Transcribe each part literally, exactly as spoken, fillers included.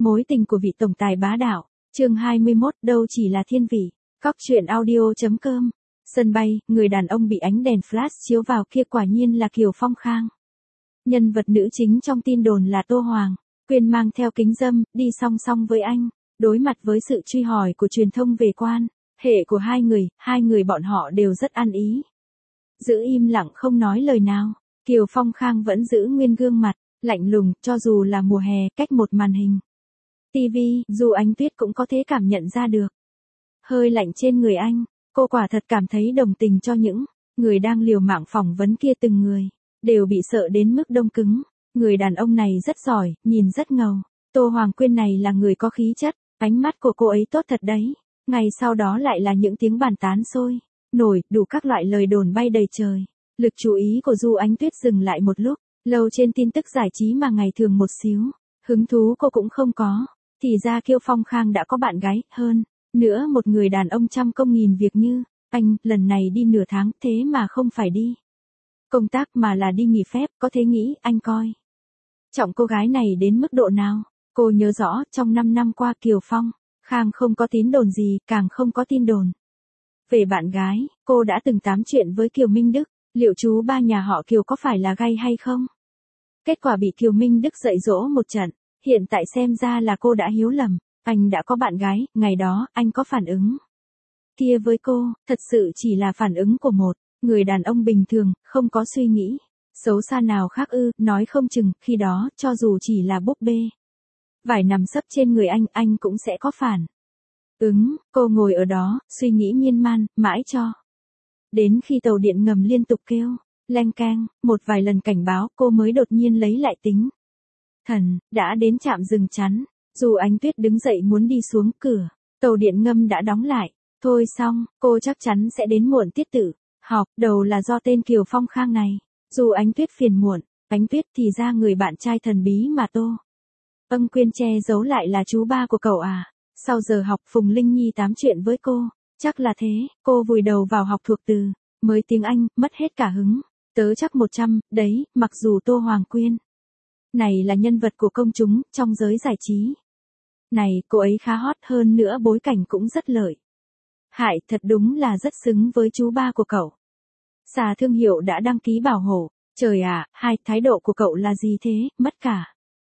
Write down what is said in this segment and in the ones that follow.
Mối tình của vị tổng tài bá đạo, chương hai mươi mốt, đâu chỉ là thiên vị. Cóc truyện audio.com. Sân bay, người đàn ông bị ánh đèn flash chiếu vào kia quả nhiên là Kiều Phong Khang. Nhân vật nữ chính trong tin đồn là Tô Hoàng Quyên mang theo kính râm, đi song song với anh, đối mặt với sự truy hỏi của truyền thông về quan hệ của hai người, hai người bọn họ đều rất ăn ý. Giữ im lặng không nói lời nào, Kiều Phong Khang vẫn giữ nguyên gương mặt lạnh lùng, cho dù là mùa hè, cách một màn hình ti vi, dù ánh tuyết cũng có thể cảm nhận ra được hơi lạnh trên người anh. Cô quả thật cảm thấy đồng tình cho những người đang liều mạng phỏng vấn kia, từng người đều bị sợ đến mức đông cứng. Người đàn ông này rất giỏi, nhìn rất ngầu. Tô Hoàng Quyên này là người có khí chất, ánh mắt của cô ấy tốt thật đấy. Ngày sau đó lại là những tiếng bàn tán sôi nổi, đủ các loại lời đồn bay đầy trời. Lực chú ý của Du Ánh Tuyết dừng lại một lúc lâu trên tin tức giải trí mà ngày thường một xíu hứng thú cô cũng không có. Thì ra Kiều Phong Khang đã có bạn gái, hơn nữa một người đàn ông trăm công nghìn việc như anh, lần này đi nửa tháng, thế mà không phải đi công tác mà là đi nghỉ phép. Có thể nghĩ anh coi trọng cô gái này đến mức độ nào. Cô nhớ rõ, trong năm năm qua Kiều Phong Khang không có tín đồn gì, càng không có tin đồn về bạn gái. Cô đã từng tám chuyện với Kiều Minh Đức, liệu chú ba nhà họ Kiều có phải là gay hay không? Kết quả bị Kiều Minh Đức dạy dỗ một trận. Hiện tại xem ra là cô đã hiếu lầm. Anh đã có bạn gái, ngày đó, anh có phản ứng kia với cô, thật sự chỉ là phản ứng của một người đàn ông bình thường, không có suy nghĩ xấu xa nào khác ư. Nói không chừng, khi đó, cho dù chỉ là búp bê vải nằm sấp trên người anh, anh cũng sẽ có phản ứng. Cô ngồi ở đó, suy nghĩ miên man, mãi cho đến khi tàu điện ngầm liên tục kêu leng keng một vài lần cảnh báo, cô mới đột nhiên lấy lại tính thần. Đã đến trạm dừng chắn, dù Ánh Tuyết đứng dậy muốn đi xuống, cửa tàu điện ngầm đã đóng lại. Thôi xong, cô chắc chắn sẽ đến muộn tiết tự học, đầu là do tên Kiều Phong Khang này. Dù Ánh Tuyết phiền muộn, Ánh Tuyết thì ra người bạn trai thần bí mà Tô Ân Quyên che giấu lại là chú ba của cậu à. Sau giờ học, Phùng Linh Nhi tám chuyện với cô, chắc là thế. Cô vùi đầu vào học thuộc từ mới tiếng Anh, mất hết cả hứng. Tớ chắc một trăm, đấy, mặc dù Tô Hoàng Quyên này là nhân vật của công chúng trong giới giải trí này, cô ấy khá hot, hơn nữa bối cảnh cũng rất lợi hại, thật đúng là rất xứng với chú ba của cậu. Xà thương hiệu đã đăng ký bảo hộ. Trời ạ, à, hai, thái độ của cậu là gì thế, mất cả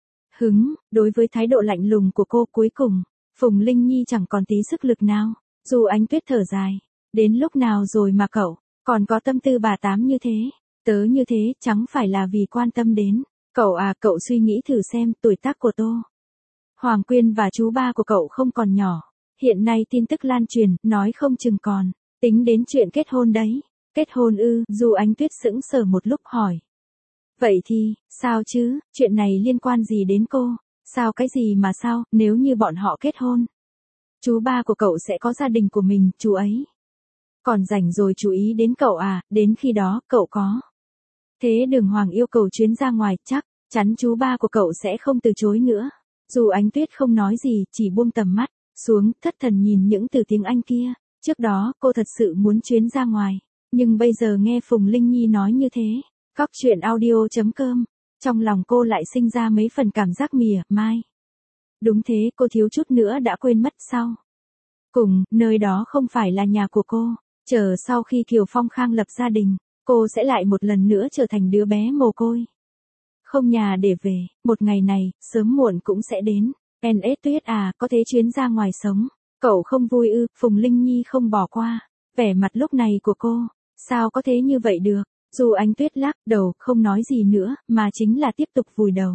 hứng. Đối với thái độ lạnh lùng của cô, cuối cùng Phùng Linh Nhi chẳng còn tí sức lực nào. Dù Ánh Tuyết thở dài, đến lúc nào rồi mà cậu còn có tâm tư bà tám như thế. Tớ như thế, chẳng phải là vì quan tâm đến cậu à. Cậu suy nghĩ thử xem, tuổi tác của Tô Hoàng Quyên và chú ba của cậu không còn nhỏ. Hiện nay tin tức lan truyền, nói không chừng còn tính đến chuyện kết hôn đấy. Kết hôn ư? Dù Ánh Tuyết sững sờ một lúc hỏi. Vậy thì, sao chứ, chuyện này liên quan gì đến cô? Sao cái gì mà sao, nếu như bọn họ kết hôn, chú ba của cậu sẽ có gia đình của mình, chú ấy còn rảnh rồi chú ý đến cậu à. Đến khi đó, cậu có thế Đường Hoàng yêu cầu chuyến ra ngoài, chắc chắn chú ba của cậu sẽ không từ chối nữa. Dù Ánh Tuyết không nói gì, chỉ buông tầm mắt xuống, thất thần nhìn những từ tiếng Anh kia. Trước đó, cô thật sự muốn chuyến ra ngoài, nhưng bây giờ nghe Phùng Linh Nhi nói như thế. Cóc truyện audio.com. Trong lòng cô lại sinh ra mấy phần cảm giác mỉa mai. Đúng thế, cô thiếu chút nữa đã quên mất sao. Cùng, nơi đó không phải là nhà của cô. Chờ sau khi Kiều Phong Khang lập gia đình, cô sẽ lại một lần nữa trở thành đứa bé mồ côi không nhà để về. Một ngày này, sớm muộn cũng sẽ đến. en ét Tuyết à, có thế chuyến ra ngoài sống, cậu không vui ư? Phùng Linh Nhi không bỏ qua vẻ mặt lúc này của cô. Sao có thế như vậy được? Dù Ánh Tuyết lắc đầu, không nói gì nữa, mà chính là tiếp tục vùi đầu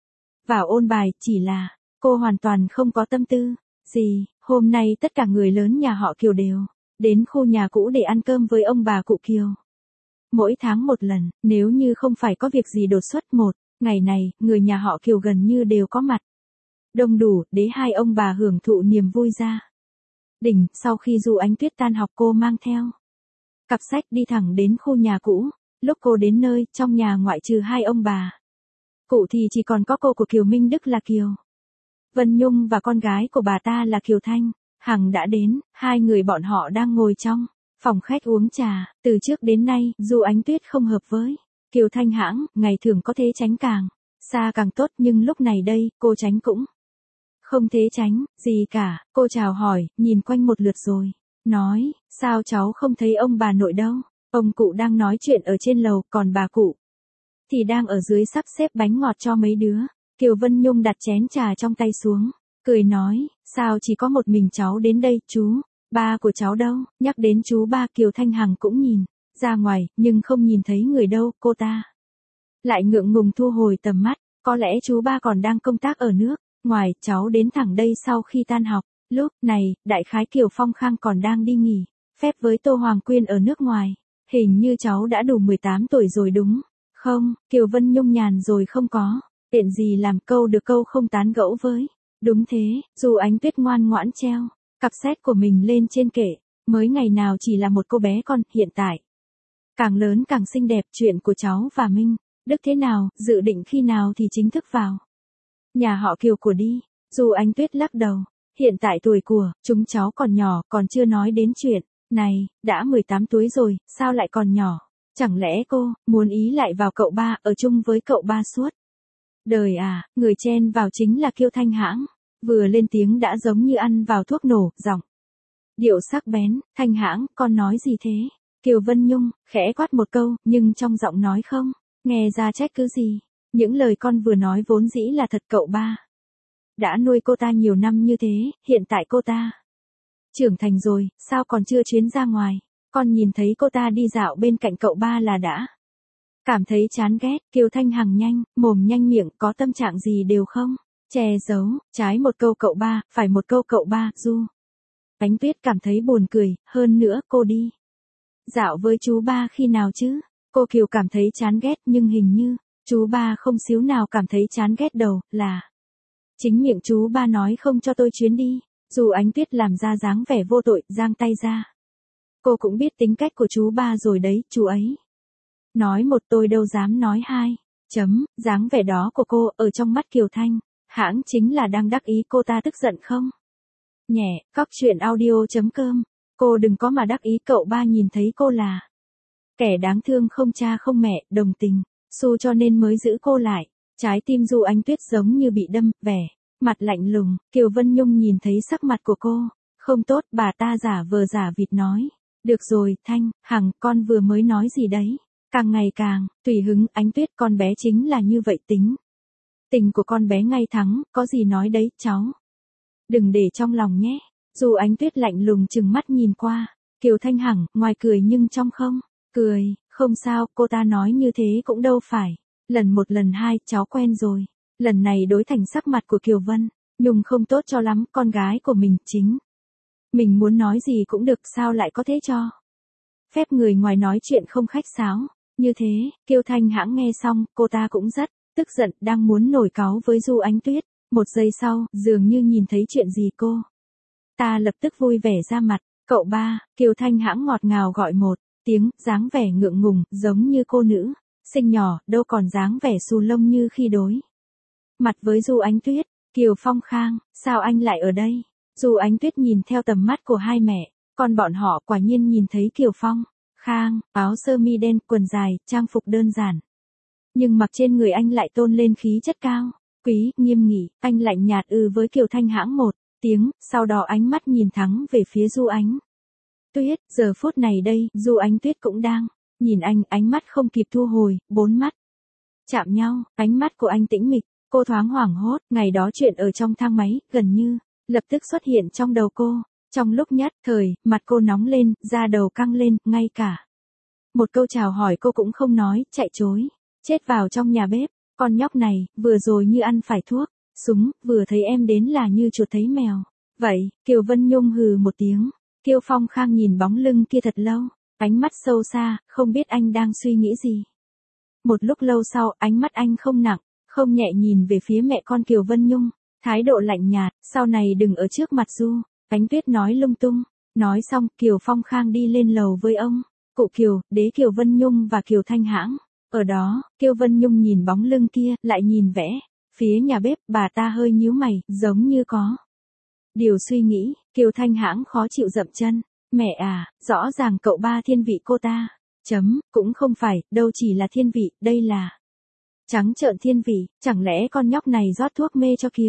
vào ôn bài. Chỉ là, cô hoàn toàn không có tâm tư gì. Hôm nay tất cả người lớn nhà họ Kiều đều đến khu nhà cũ để ăn cơm với ông bà cụ Kiều. Mỗi tháng một lần, nếu như không phải có việc gì đột xuất, một ngày này, người nhà họ Kiều gần như đều có mặt đông đủ, để hai ông bà hưởng thụ niềm vui gia đình. Sau khi Dù Ánh Tuyết tan học, cô mang theo cặp sách đi thẳng đến khu nhà cũ. Lúc cô đến nơi, trong nhà ngoại trừ hai ông bà cụ thì chỉ còn có cô của Kiều Minh Đức là Kiều Vân Nhung và con gái của bà ta là Kiều Thanh Hằng đã đến. Hai người bọn họ đang ngồi trong phòng khách uống trà. Từ trước đến nay, dù Ánh Tuyết không hợp với Kiều Thanh Hãng, ngày thường có thể tránh càng xa càng tốt, nhưng lúc này đây, cô tránh cũng Không thế tránh, gì cả, cô chào hỏi, nhìn quanh một lượt rồi. Nói, sao cháu không thấy ông bà nội đâu? Ông cụ đang nói chuyện ở trên lầu, còn bà cụ thì đang ở dưới sắp xếp bánh ngọt cho mấy đứa. Kiều Vân Nhung đặt chén trà trong tay xuống, cười nói, sao chỉ có một mình cháu đến đây, chú, ba của cháu đâu? Nhắc đến chú ba, Kiều Thanh Hằng cũng nhìn ra ngoài, nhưng không nhìn thấy người đâu, cô ta lại ngượng ngùng thu hồi tầm mắt, có lẽ chú ba còn đang công tác ở nước ngoài, cháu đến thẳng đây sau khi tan học. Lúc này, đại khái Kiều Phong Khang còn đang đi nghỉ phép với Tô Hoàng Quyên ở nước ngoài. Hình như cháu đã đủ mười tám tuổi rồi đúng không? Kiều Vân Nhung nhàn rồi không có tiện gì làm, câu được câu không tán gẫu với. Đúng thế, dù Ánh Tuyết ngoan ngoãn treo cặp sách của mình lên trên kệ, mới ngày nào chỉ là một cô bé con, hiện tại càng lớn càng xinh đẹp. Chuyện của cháu và Minh Đức thế nào, dự định khi nào thì chính thức vào nhà họ Kiều của đi? Dù Ánh Tuyết lắc đầu, hiện tại tuổi của chúng cháu còn nhỏ, còn chưa nói đến chuyện này. Đã mười tám tuổi rồi, sao lại còn nhỏ? Chẳng lẽ cô muốn ý lại vào cậu ba, ở chung với cậu ba suốt đời à? Người chen vào chính là Kiều Thanh Hãng, vừa lên tiếng đã giống như ăn vào thuốc nổ, giọng điệu sắc bén. Thanh Hãng, con nói gì thế? Kiều Vân Nhung khẽ quát một câu, nhưng trong giọng nói không nghe ra trách cứ gì. Những lời con vừa nói vốn dĩ là thật, cậu ba đã nuôi cô ta nhiều năm như thế, hiện tại cô ta trưởng thành rồi, sao còn chưa chuyến ra ngoài? Con nhìn thấy cô ta đi dạo bên cạnh cậu ba là đã cảm thấy chán ghét. Kiều Thanh Hằng nhanh mồm nhanh miệng, có tâm trạng gì đều không che giấu, trái một câu cậu ba, phải một câu cậu ba. Du Ánh Tuyết cảm thấy buồn cười, hơn nữa cô đi dạo với chú ba khi nào chứ? Cô Kiều cảm thấy chán ghét, nhưng hình như chú ba không xíu nào cảm thấy chán ghét đầu, là chính miệng chú ba nói không cho tôi chuyến đi. Dù Ánh Tuyết làm ra dáng vẻ vô tội, giang tay ra. Cô cũng biết tính cách của chú ba rồi đấy, chú ấy nói một tôi đâu dám nói hai. Chấm, dáng vẻ đó của cô, ở trong mắt Kiều Thanh Hãng chính là đang đắc ý. Cô ta tức giận không nhẹ. Cóc truyện audio.com. Cô đừng có mà đắc ý, cậu ba nhìn thấy cô là kẻ đáng thương, không cha không mẹ, đồng tình xu cho nên mới giữ cô lại. Trái tim Du Ánh Tuyết giống như bị đâm, vẻ mặt lạnh lùng. Kiều Vân Nhung nhìn thấy sắc mặt của cô không tốt, bà ta giả vờ giả vịt nói, được rồi, Thanh Hằng, con vừa mới nói gì đấy? Càng ngày càng tùy hứng. Ánh Tuyết, con bé chính là như vậy, tính tình của con bé ngay thẳng, có gì nói đấy, cháu đừng để trong lòng nhé. Dù Ánh Tuyết lạnh lùng chừng mắt nhìn qua Kiều Thanh Hằng, ngoài cười nhưng trong không cười. Không sao, cô ta nói như thế cũng đâu phải lần một lần hai, cháu quen rồi. Lần này đối thành sắc mặt của Kiều Vân Nhung không tốt cho lắm. Con gái của mình chính mình muốn nói gì cũng được, sao lại có thế cho phép người ngoài nói chuyện không khách sáo như thế? Kiều Thanh Hãng nghe xong, cô ta cũng rất tức giận, đang muốn nổi cáu với Du Ánh Tuyết. Một giây sau, dường như nhìn thấy chuyện gì, cô ta lập tức vui vẻ ra mặt. Cậu ba. Kiều Thanh Hãng ngọt ngào gọi một tiếng, dáng vẻ ngượng ngùng, giống như cô nữ sinh nhỏ, đâu còn dáng vẻ xù lông như khi đối mặt với Du Ánh Tuyết. Kiều Phong Khang, sao anh lại ở đây? Du Ánh Tuyết nhìn theo tầm mắt của hai mẹ con bọn họ, quả nhiên nhìn thấy Kiều Phong Khang, áo sơ mi đen, quần dài, trang phục đơn giản, nhưng mặc trên người anh lại tôn lên khí chất cao quý, nghiêm nghị. Anh lạnh nhạt ư với Kiều Thanh Hãng một tiếng, sau đó ánh mắt nhìn thẳng về phía Du Ánh Tuyết. Giờ phút này đây, Du Ánh Tuyết cũng đang nhìn anh, ánh mắt không kịp thu hồi, bốn mắt chạm nhau, ánh mắt của anh tĩnh mịch. Cô thoáng hoảng hốt, ngày đó chuyện ở trong thang máy, gần như lập tức xuất hiện trong đầu cô. Trong lúc nhất thời, mặt cô nóng lên, da đầu căng lên, ngay cả một câu chào hỏi cô cũng không nói, chạy chối chết vào trong nhà bếp. Con nhóc này, vừa rồi như ăn phải thuốc súng, vừa thấy em đến là như chuột thấy mèo vậy. Kiều Vân Nhung hừ một tiếng. Kiều Phong Khang nhìn bóng lưng kia thật lâu, ánh mắt sâu xa, không biết anh đang suy nghĩ gì. Một lúc lâu sau, ánh mắt anh không nặng không nhẹ nhìn về phía mẹ con Kiều Vân Nhung, thái độ lạnh nhạt. Sau này đừng ở trước mặt Du Ánh Tuyết nói lung tung. Nói xong, Kiều Phong Khang đi lên lầu với ông cụ Kiều, đế Kiều Vân Nhung và Kiều Thanh Hãng. Ở đó, Kiều Vân Nhung nhìn bóng lưng kia, lại nhìn vẽ phía nhà bếp, bà ta hơi nhíu mày, giống như có điều suy nghĩ. Kiều Thanh Hãng khó chịu dậm chân. Mẹ à, rõ ràng cậu ba thiên vị cô ta. Chấm, cũng không phải, đâu chỉ là thiên vị, đây là trắng trợn thiên vị. Chẳng lẽ con nhóc này rót thuốc mê cho Kiều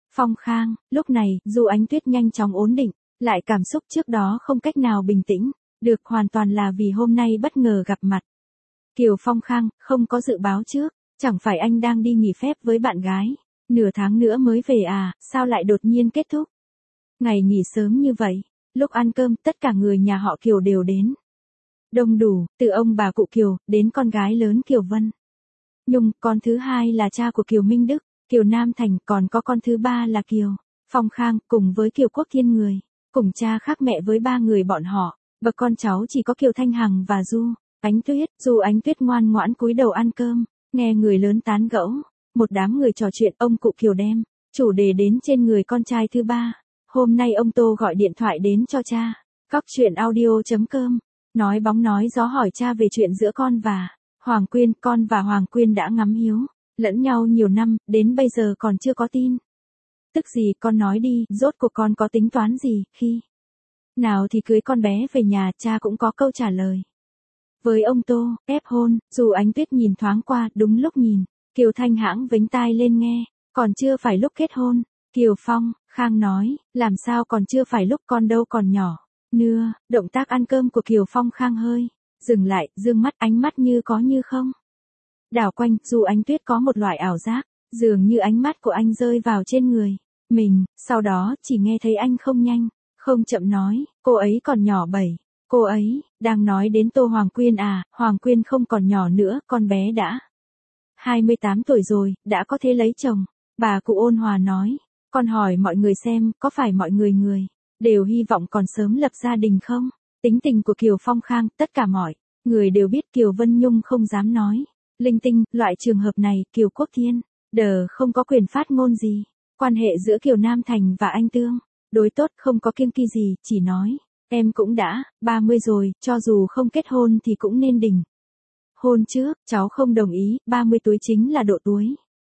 Phong Khang, lúc này, Du Ánh Tuyết nhanh chóng ổn định, lại cảm xúc trước đó không cách nào bình tĩnh, được hoàn toàn là vì hôm nay bất ngờ gặp mặt. Kiều Phong Khang, không có dự báo trước, chẳng phải anh đang đi nghỉ phép với bạn gái, nửa tháng nữa mới về à, sao lại đột nhiên kết thúc? Ngày nghỉ sớm như vậy, lúc ăn cơm tất cả người nhà họ Kiều đều đến. Đông đủ, từ ông bà cụ Kiều, đến con gái lớn Kiều Vân Nhung, con thứ hai là cha của Kiều Minh Đức, Kiều Nam Thành, còn có con thứ ba là Kiều Phong Khang, cùng với Kiều Quốc Thiên người, cùng cha khác mẹ với ba người bọn họ, bậc con cháu chỉ có Kiều Thanh Hằng và Du Ánh Tuyết. Du Ánh Tuyết ngoan ngoãn cúi đầu ăn cơm, nghe người lớn tán gẫu, một đám người trò chuyện, ông cụ Kiều đem chủ đề đến trên người con trai thứ ba. Hôm nay ông Tô gọi điện thoại đến cho cha. Cóc truyện audio.com, nói bóng nói gió hỏi cha về chuyện giữa con và Hoàng Quyên. Con và Hoàng Quyên đã ngắm hiếu lẫn nhau nhiều năm, đến bây giờ còn chưa có tin tức gì. Con nói đi, rốt cuộc con có tính toán gì, khi nào thì cưới con bé về nhà. Cha cũng có câu trả lời với ông Tô. Ép hôn. Dù Ánh Tuyết nhìn thoáng qua, đúng lúc nhìn Kiều Thanh hãng vểnh tai lên nghe, còn chưa phải lúc kết hôn. Kiều Phong Khang nói, làm sao còn chưa phải lúc, con đâu còn nhỏ nưa. Động tác ăn cơm của Kiều Phong Khang hơi dừng lại, dương mắt, ánh mắt như có như không đảo quanh. Dù Ánh Tuyết có một loại ảo giác, dường như ánh mắt của anh rơi vào trên người mình, sau đó chỉ nghe thấy anh không nhanh không chậm nói, cô ấy còn nhỏ bảy. Cô ấy đang nói đến Tô Hoàng Quyên à? Hoàng Quyên không còn nhỏ nữa, con bé đã hai mươi tám tuổi rồi, đã có thể lấy chồng. Bà cụ ôn hòa nói, con hỏi mọi người xem, có phải mọi người người đều hy vọng còn sớm lập gia đình không? Tính tình của Kiều Phong Khang, tất cả mọi người đều biết. Kiều Vân Nhung không dám nói linh tinh, loại trường hợp này Kiều Quốc Thiên đờ không có quyền phát ngôn gì. Quan hệ giữa Kiều Nam Thành và anh tương đối tốt, không có kiêng kỵ gì, chỉ nói, em cũng đã ba mươi rồi, cho dù không kết hôn thì cũng nên đỉnh hôn trước. Cháu không đồng ý, ba mươi tuổi chính là độ tuổi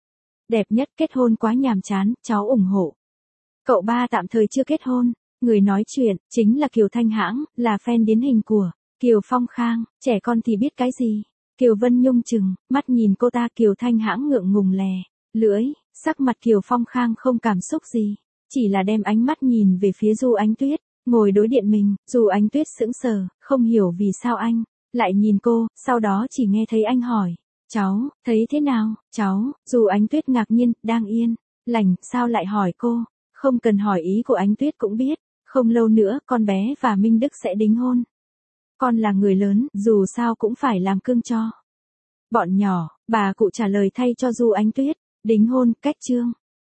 đẹp nhất, kết hôn quá nhàm chán, cháu ủng hộ. Cậu ba tạm thời chưa kết hôn. Người nói chuyện chính là Kiều Thanh hãng, là fan điển hình của Kiều Phong Khang. Trẻ con thì biết cái gì? Kiều Vân Nhung chừng mắt nhìn cô ta. Kiều Thanh hãng ngượng ngùng lè lưỡi, sắc mặt Kiều Phong Khang không cảm xúc gì, chỉ là đem ánh mắt nhìn về phía Du Ánh Tuyết ngồi đối diện mình. Du Ánh Tuyết sững sờ, không hiểu vì sao anh lại nhìn cô, sau đó chỉ nghe thấy anh hỏi, cháu thấy thế nào? Cháu. Du Ánh Tuyết ngạc nhiên, đang yên lành, sao lại hỏi cô? Không cần hỏi, ý của Ánh Tuyết cũng biết, không lâu nữa con bé và Minh Đức sẽ đính hôn. Con là người lớn, dù sao cũng phải làm cương cho bọn nhỏ. Bà cụ trả lời thay cho Du Ánh Tuyết. Đính hôn, cách chương